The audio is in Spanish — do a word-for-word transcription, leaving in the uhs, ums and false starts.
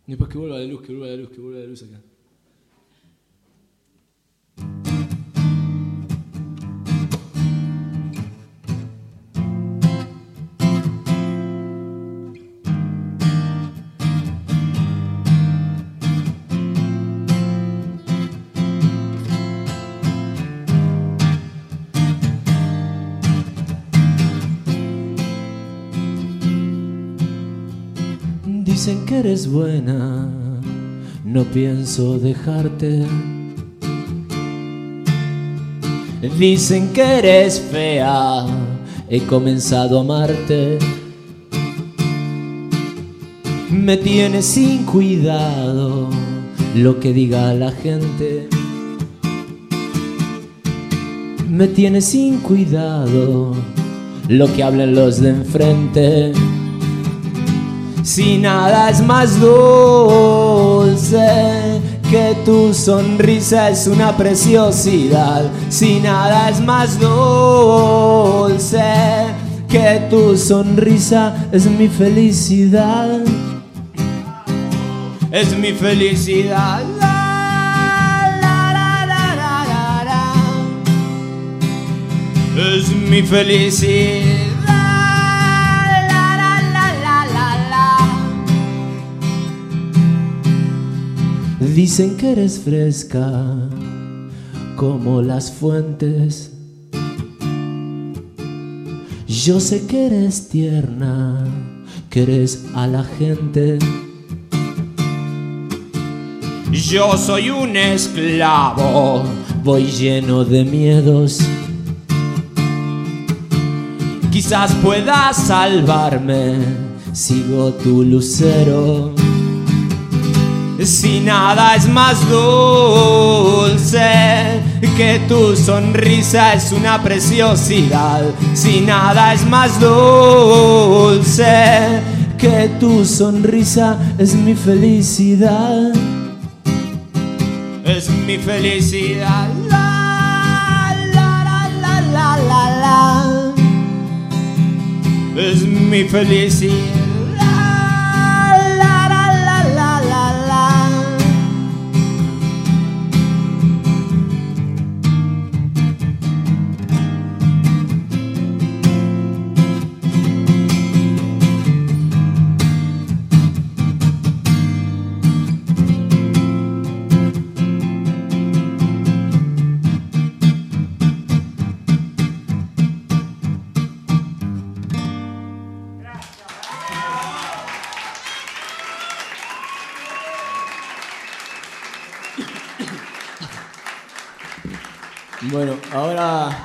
Y después que vuelva la luz, que vuelva la luz, que vuelva la luz acá. Dicen que eres buena, no pienso dejarte. Dicen que eres fea, he comenzado a amarte. Me tienes sin cuidado lo que diga la gente. Me tienes sin cuidado lo que hablen los de enfrente. Si nada es más dulce que tu sonrisa, es una preciosidad. Si nada es más dulce que tu sonrisa, es mi felicidad. Es mi felicidad. La, la, la, la, la, la, la. Es mi felicidad. Dicen que eres fresca como las fuentes. Yo sé que eres tierna, que eres a la gente. Yo soy un esclavo, voy lleno de miedos. Quizás puedas salvarme, sigo tu lucero. Si nada es más dulce que tu sonrisa, es una preciosidad. Si nada es más dulce que tu sonrisa, es mi felicidad. Es mi felicidad. La, la, la, la, la, la, la. Es mi felicidad. Bueno, ahora